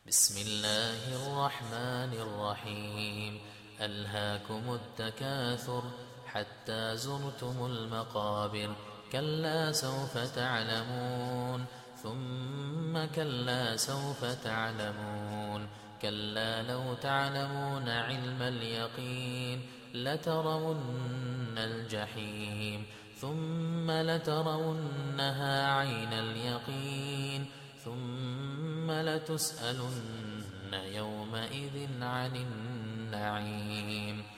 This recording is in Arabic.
بسم الله الرحمن الرحيم. ألهاكم التكاثر حتى زرتم المقابر. كلا سوف تعلمون ثم كلا سوف تعلمون. كلا لو تعلمون علم اليقين لترون الجحيم ثم لترونها عين اليقين ثم لتسألن يومئذ عن النعيم.